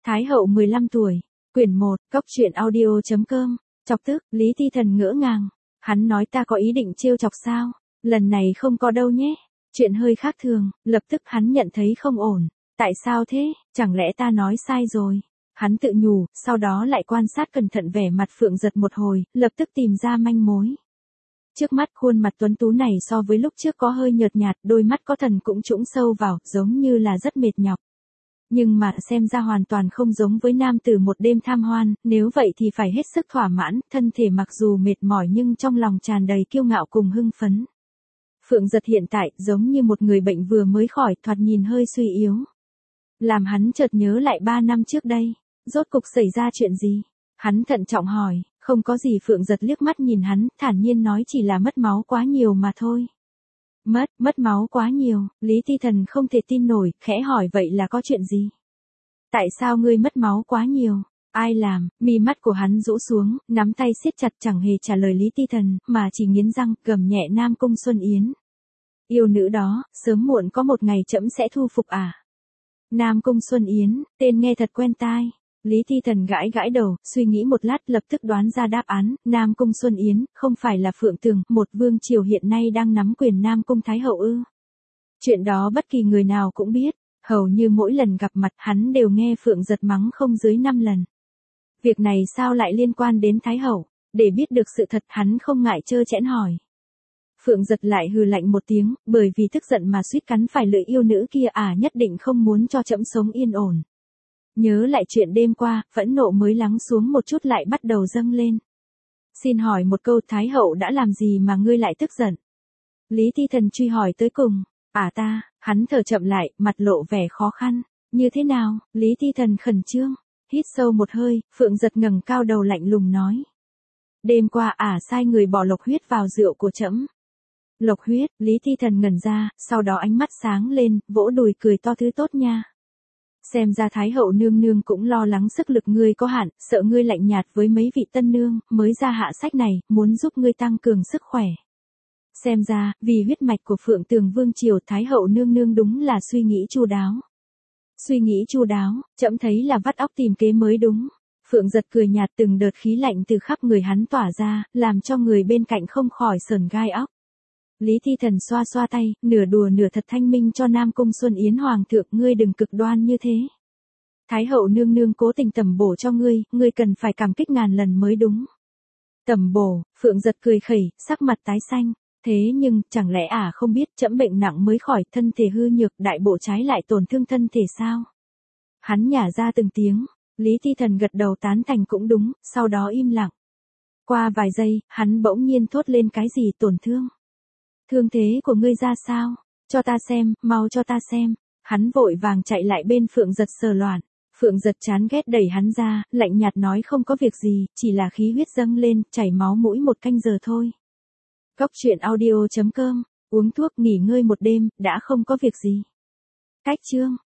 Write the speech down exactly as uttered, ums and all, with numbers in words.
Thái hậu mười lăm tuổi, quyển một, cốc truyện audio.com, chọc tức, Lý Thi Thần ngỡ ngàng. Hắn nói ta có ý định trêu chọc sao? Lần này không có đâu nhé. Chuyện hơi khác thường, lập tức hắn nhận thấy không ổn. Tại sao thế? Chẳng lẽ ta nói sai rồi? Hắn tự nhủ, sau đó lại quan sát cẩn thận vẻ mặt Phượng Giật một hồi, lập tức tìm ra manh mối. Trước mắt khuôn mặt tuấn tú này so với lúc trước có hơi nhợt nhạt, đôi mắt có thần cũng trũng sâu vào, giống như là rất mệt nhọc. Nhưng mà xem ra hoàn toàn không giống với nam tử một đêm tham hoan, nếu vậy thì phải hết sức thỏa mãn, thân thể mặc dù mệt mỏi nhưng trong lòng tràn đầy kiêu ngạo cùng hưng phấn. Phượng Giật hiện tại giống như một người bệnh vừa mới khỏi, thoạt nhìn hơi suy yếu. Làm hắn chợt nhớ lại ba năm trước đây, rốt cục xảy ra chuyện gì? Hắn thận trọng hỏi, không có gì. Phượng Giật liếc mắt nhìn hắn, thản nhiên nói chỉ là mất máu quá nhiều mà thôi. Mất, mất máu quá nhiều, Lý Thi Thần không thể tin nổi, khẽ hỏi vậy là có chuyện gì? Tại sao ngươi mất máu quá nhiều? Ai làm? Mi mắt của hắn rũ xuống, nắm tay siết chặt chẳng hề trả lời Lý Thi Thần, mà chỉ nghiến răng, gầm nhẹ Nam Cung Xuân Yến. Yêu nữ đó, sớm muộn có một ngày trẫm sẽ thu phục à? Nam Cung Xuân Yến, tên nghe thật quen tai. Lý Thi Thần gãi gãi đầu, suy nghĩ một lát lập tức đoán ra đáp án, Nam Cung Xuân Yến, không phải là Phượng Tường, một vương triều hiện nay đang nắm quyền Nam Cung Thái Hậu ư? Chuyện đó bất kỳ người nào cũng biết, hầu như mỗi lần gặp mặt hắn đều nghe Phượng Giật mắng không dưới năm lần. Việc này sao lại liên quan đến Thái Hậu? Để biết được sự thật hắn không ngại trơ trẽn hỏi. Phượng Giật lại hừ lạnh một tiếng, bởi vì tức giận mà suýt cắn phải lưỡi yêu nữ kia à, nhất định không muốn cho trẫm sống yên ổn. Nhớ lại chuyện đêm qua, phẫn nộ mới lắng xuống một chút lại bắt đầu dâng lên. Xin hỏi một câu, Thái Hậu đã làm gì mà ngươi lại tức giận? Lý Thi Thần truy hỏi tới cùng. À ta, hắn thở chậm lại, mặt lộ vẻ khó khăn. Như thế nào? Lý Thi Thần khẩn trương. Hít sâu một hơi, Phượng Giật ngẩng cao đầu lạnh lùng nói. Đêm qua ả sai người bỏ lộc huyết vào rượu của trẫm. Lộc huyết, Lý Thi Thần ngẩn ra, sau đó ánh mắt sáng lên, vỗ đùi cười to thứ tốt nha. Xem ra Thái Hậu nương nương cũng lo lắng sức lực ngươi có hạn, sợ ngươi lạnh nhạt với mấy vị tân nương, mới ra hạ sách này, muốn giúp ngươi tăng cường sức khỏe. Xem ra, vì huyết mạch của Phượng Tường Vương Triều, Thái Hậu nương nương đúng là suy nghĩ chu đáo. Suy nghĩ chu đáo, trẫm thấy là vắt óc tìm kế mới đúng. Phượng Giật cười nhạt, từng đợt khí lạnh từ khắp người hắn tỏa ra, làm cho người bên cạnh không khỏi sởn gai óc. Lý Thi Thần xoa xoa tay, nửa đùa nửa thật thanh minh cho Nam Cung Xuân Yến hoàng thượng, ngươi đừng cực đoan như thế. Thái Hậu nương nương cố tình tẩm bổ cho ngươi, ngươi cần phải cảm kích ngàn lần mới đúng. Tẩm bổ? Phượng Giật cười khẩy, sắc mặt tái xanh. Thế nhưng, chẳng lẽ ả à không biết trẫm bệnh nặng mới khỏi, thân thể hư nhược, đại bộ trái lại tổn thương thân thể sao? Hắn nhả ra từng tiếng. Lý Thi Thần gật đầu tán thành cũng đúng, sau đó im lặng. Qua vài giây, hắn bỗng nhiên thốt lên cái gì tổn thương. Thương thế của ngươi ra sao? Cho ta xem, mau cho ta xem. Hắn vội vàng chạy lại bên Phượng Giật sờ loạn. Phượng Giật chán ghét đẩy hắn ra, lạnh nhạt nói không có việc gì, chỉ là khí huyết dâng lên, chảy máu mũi một canh giờ thôi. Cốc truyện audio.com, uống thuốc nghỉ ngơi một đêm, đã không có việc gì. Cách chương.